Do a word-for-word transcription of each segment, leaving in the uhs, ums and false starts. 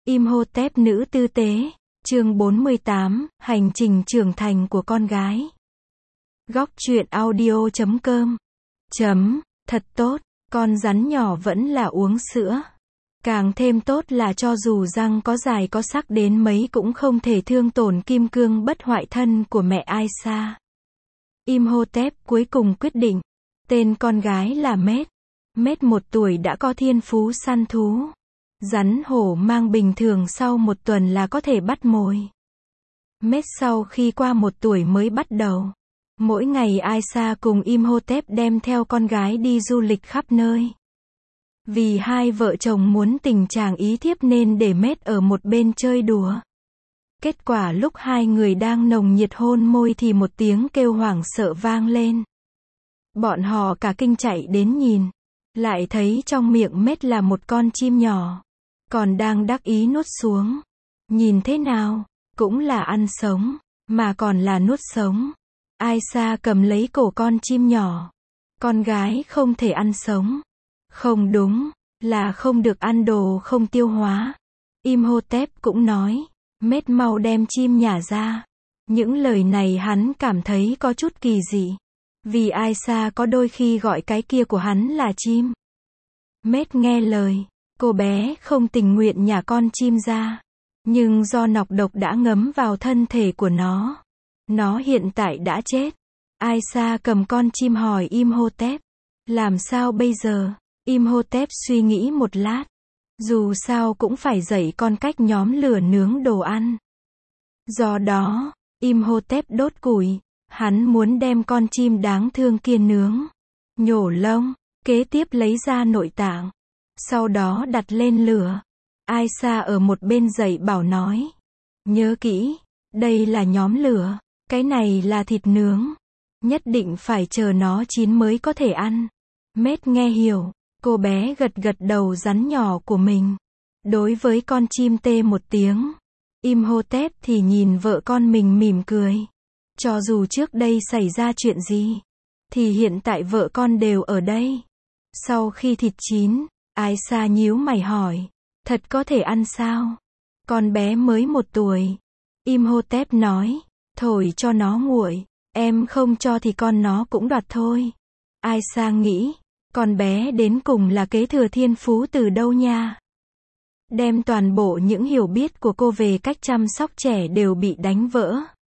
Imhotep nữ tư tế, chương bốn mươi tám, hành trình trưởng thành của con gái. Góc truyện audio chấm com. Chấm, thật tốt, con rắn nhỏ vẫn là uống sữa. Càng thêm tốt là cho dù răng có dài có sắc đến mấy cũng không thể thương tổn kim cương bất hoại thân của mẹ Aisa. Imhotep cuối cùng quyết định, tên con gái là Mết. Mết một tuổi đã có thiên phú săn thú. Rắn hổ mang bình thường sau một tuần là có thể bắt mồi. Mết sau khi qua một tuổi mới bắt đầu. Mỗi ngày Aisa cùng Imhotep đem theo con gái đi du lịch khắp nơi. Vì hai vợ chồng muốn tình chàng ý thiếp nên để Mết ở một bên chơi đùa. Kết quả lúc hai người đang nồng nhiệt hôn môi thì một tiếng kêu hoảng sợ vang lên. Bọn họ cả kinh chạy đến nhìn. Lại thấy trong miệng Mết là một con chim nhỏ. Còn đang đắc ý nuốt xuống. Nhìn thế nào, cũng là ăn sống, mà còn là nuốt sống. Aisa cầm lấy cổ con chim nhỏ. Con gái không thể ăn sống. Không đúng, là không được ăn đồ không tiêu hóa. Imhotep cũng nói, Mết mau đem chim nhả ra. Những lời này hắn cảm thấy có chút kỳ dị. Vì Aisa có đôi khi gọi cái kia của hắn là chim. Mết nghe lời. Cô bé không tình nguyện nhả con chim ra. Nhưng do nọc độc đã ngấm vào thân thể của nó. Nó hiện tại đã chết. Aisa cầm con chim hỏi Imhotep. Làm sao bây giờ? Imhotep suy nghĩ một lát. Dù sao cũng phải dạy con cách nhóm lửa nướng đồ ăn. Do đó, Imhotep đốt củi. Hắn muốn đem con chim đáng thương kia nướng. Nhổ lông. Kế tiếp lấy ra nội tạng. Sau đó đặt lên lửa. Aisa ở một bên dạy bảo nói. Nhớ kỹ, đây là nhóm lửa, cái này là thịt nướng. Nhất định phải chờ nó chín mới có thể ăn. Mết nghe hiểu, cô bé gật gật đầu rắn nhỏ của mình. Đối với con chim tê một tiếng. Imhotep thì nhìn vợ con mình mỉm cười. Cho dù trước đây xảy ra chuyện gì, thì hiện tại vợ con đều ở đây. Sau khi thịt chín, Aisa nhíu mày hỏi, thật có thể ăn sao? Con bé mới một tuổi. Imhotep nói, thổi cho nó nguội, em không cho thì con nó cũng đoạt thôi. Aisa nghĩ, con bé đến cùng là kế thừa thiên phú từ đâu nha? Đem toàn bộ những hiểu biết của cô về cách chăm sóc trẻ đều bị đánh vỡ.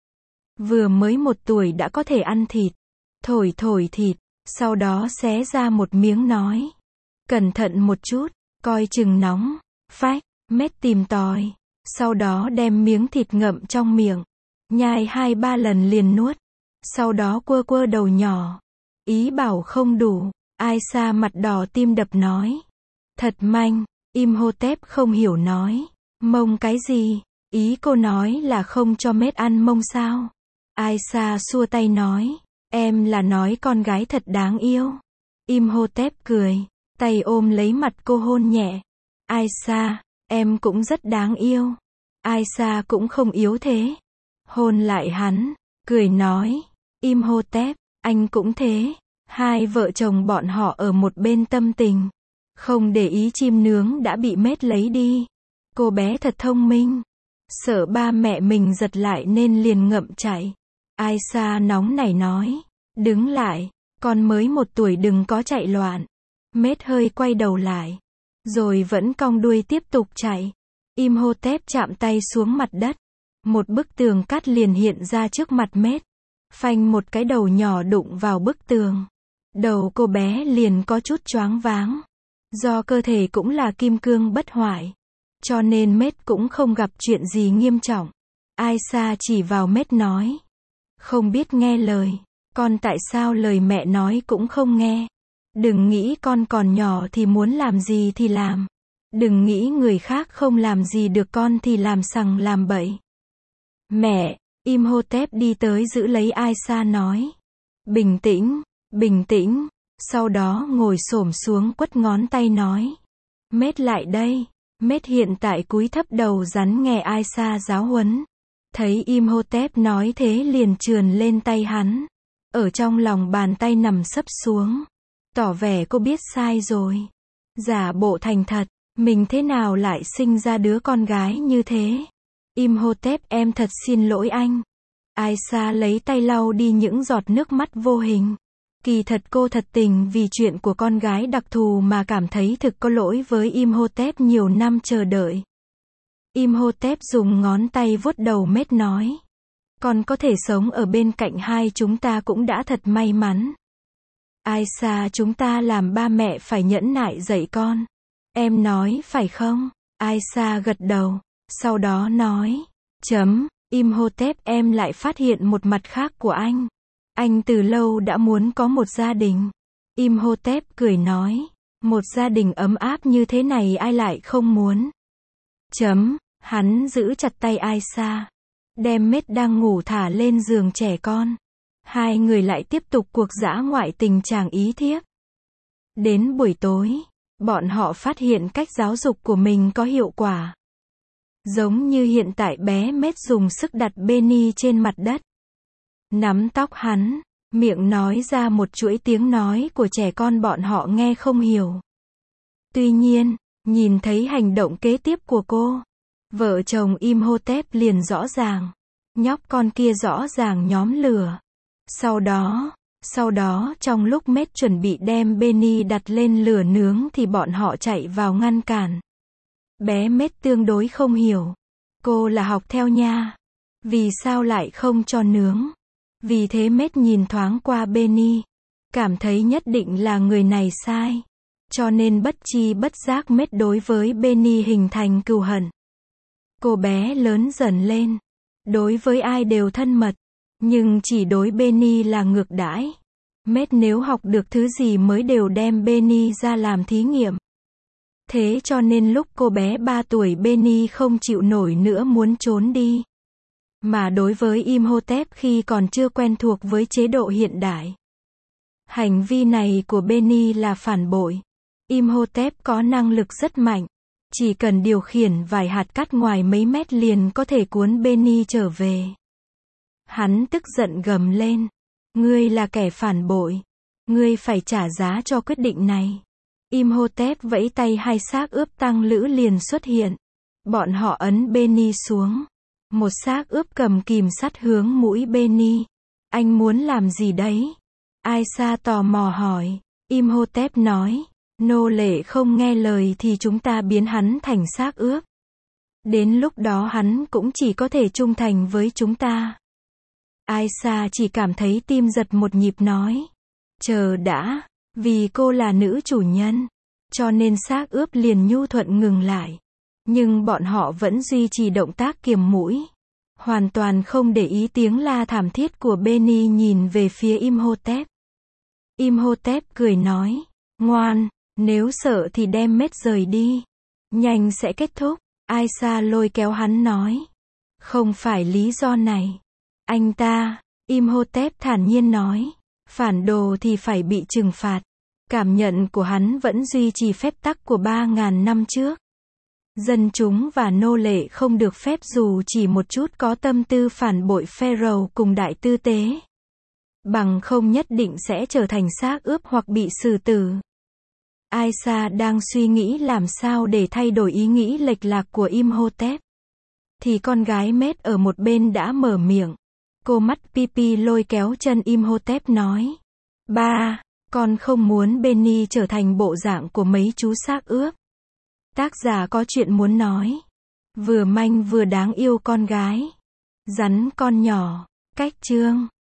Vừa mới một tuổi đã có thể ăn thịt, thổi thổi thịt, sau đó xé ra một miếng nói. Cẩn thận một chút, coi chừng nóng. Phách, Mết tìm tòi. Sau đó đem miếng thịt ngậm trong miệng. Nhai hai ba lần liền nuốt. Sau đó quơ quơ đầu nhỏ. Ý bảo không đủ. Aisa mặt đỏ tim đập nói. Thật manh. Imhotep không hiểu nói. Mông cái gì? Ý cô nói là không cho Mết ăn mông sao? Aisa xua tay nói. Em là nói con gái thật đáng yêu. Imhotep cười. Tay ôm lấy mặt cô hôn nhẹ. Aisa, em cũng rất đáng yêu. Aisa cũng không yếu thế. Hôn lại hắn, cười nói. Imhotep, anh cũng thế. Hai vợ chồng bọn họ ở một bên tâm tình. Không để ý chim nướng đã bị Mết lấy đi. Cô bé thật thông minh. Sợ ba mẹ mình giật lại nên liền ngậm chạy. Aisa nóng nảy nói. Đứng lại, con mới một tuổi đừng có chạy loạn. Mết hơi quay đầu lại. Rồi vẫn cong đuôi tiếp tục chạy. Imhotep chạm tay xuống mặt đất. Một bức tường cát liền hiện ra trước mặt Mết. Phanh một cái đầu nhỏ đụng vào bức tường. Đầu cô bé liền có chút choáng váng. Do cơ thể cũng là kim cương bất hoại. Cho nên Mết cũng không gặp chuyện gì nghiêm trọng. Aisa chỉ vào Mết nói. Không biết nghe lời. Con tại sao lời mẹ nói cũng không nghe. Đừng nghĩ con còn nhỏ thì muốn làm gì thì làm. Đừng nghĩ người khác không làm gì được con thì làm sằng làm bậy. Mẹ, Imhotep đi tới giữ lấy Aisa nói. Bình tĩnh, bình tĩnh. Sau đó ngồi xổm xuống quất ngón tay nói. Mết lại đây. Mết hiện tại cúi thấp đầu rắn nghe Aisa giáo huấn. Thấy Imhotep nói thế liền trườn lên tay hắn. Ở trong lòng bàn tay nằm sấp xuống. Tỏ vẻ cô biết sai rồi. Giả bộ thành thật. Mình thế nào lại sinh ra đứa con gái như thế? Imhotep, em thật xin lỗi anh. Aisha lấy tay lau đi những giọt nước mắt vô hình. Kỳ thật cô thật tình vì chuyện của con gái đặc thù mà cảm thấy thực có lỗi với Imhotep nhiều năm chờ đợi. Imhotep dùng ngón tay vuốt đầu Mết nói. Con có thể sống ở bên cạnh hai chúng ta cũng đã thật may mắn. Aisha, chúng ta làm ba mẹ phải nhẫn nại dạy con. Em nói phải không? Aisha gật đầu. Sau đó nói. Chấm. Imhotep, em lại phát hiện một mặt khác của anh. Anh từ lâu đã muốn có một gia đình. Imhotep cười nói. Một gia đình ấm áp như thế này ai lại không muốn. Chấm. Hắn giữ chặt tay Aisha. Đem Mết đang ngủ thả lên giường trẻ con. Hai người lại tiếp tục cuộc dã ngoại tình chàng ý thiếp. Đến buổi tối, bọn họ phát hiện cách giáo dục của mình có hiệu quả. Giống như hiện tại bé Mết dùng sức đặt Benny trên mặt đất. Nắm tóc hắn, miệng nói ra một chuỗi tiếng nói của trẻ con bọn họ nghe không hiểu. Tuy nhiên, nhìn thấy hành động kế tiếp của cô, vợ chồng Imhotep liền rõ ràng. Nhóc con kia rõ ràng nhóm lửa. Sau đó, sau đó trong lúc Mết chuẩn bị đem Benny đặt lên lửa nướng thì bọn họ chạy vào ngăn cản. Bé Mết tương đối không hiểu. Cô là học theo nha. Vì sao lại không cho nướng? Vì thế Mết nhìn thoáng qua Benny. Cảm thấy nhất định là người này sai. Cho nên bất chi bất giác Mết đối với Benny hình thành cừu hận. Cô bé lớn dần lên. Đối với ai đều thân mật. Nhưng chỉ đối Benny là ngược đãi. Mết nếu học được thứ gì mới đều đem Benny ra làm thí nghiệm. Thế cho nên lúc cô bé ba tuổi Benny không chịu nổi nữa muốn trốn đi. Mà đối với Imhotep khi còn chưa quen thuộc với chế độ hiện đại. Hành vi này của Benny là phản bội. Imhotep có năng lực rất mạnh. Chỉ cần điều khiển vài hạt cát ngoài mấy mét liền có thể cuốn Benny trở về. Hắn tức giận gầm lên. Ngươi là kẻ phản bội. Ngươi phải trả giá cho quyết định này. Imhotep vẫy tay, hai xác ướp tăng lữ liền xuất hiện. Bọn họ ấn Benny xuống. Một xác ướp cầm kìm sắt hướng mũi Benny. Anh muốn làm gì đấy? Aisha tò mò hỏi. Imhotep nói. Nô lệ không nghe lời thì chúng ta biến hắn thành xác ướp. Đến lúc đó hắn cũng chỉ có thể trung thành với chúng ta. Aisha chỉ cảm thấy tim giật một nhịp nói. Chờ đã, vì cô là nữ chủ nhân. Cho nên xác ướp liền nhu thuận ngừng lại. Nhưng bọn họ vẫn duy trì động tác kiềm mũi. Hoàn toàn không để ý tiếng la thảm thiết của Benny nhìn về phía Imhotep. Imhotep cười nói. Ngoan, nếu sợ thì đem Mết rời đi. Nhanh sẽ kết thúc. Aisha lôi kéo hắn nói. Không phải lý do này. Anh ta, Imhotep thản nhiên nói. Phản đồ thì phải bị trừng phạt. Cảm nhận của hắn vẫn duy trì phép tắc của ba ngàn năm trước. Dân chúng và nô lệ không được phép dù chỉ một chút có tâm tư phản bội Pharaoh cùng đại tư tế. Bằng không nhất định sẽ trở thành xác ướp hoặc bị xử tử. Aisha đang suy nghĩ làm sao để thay đổi ý nghĩ lệch lạc của Imhotep. Thì con gái Mết ở một bên đã mở miệng. Cô mắt Pipi lôi kéo chân Imhotep nói. Ba, con không muốn Benny trở thành bộ dạng của mấy chú xác ướp. Tác giả có chuyện muốn nói. Vừa manh vừa đáng yêu con gái. Rắn con nhỏ. Cách chương.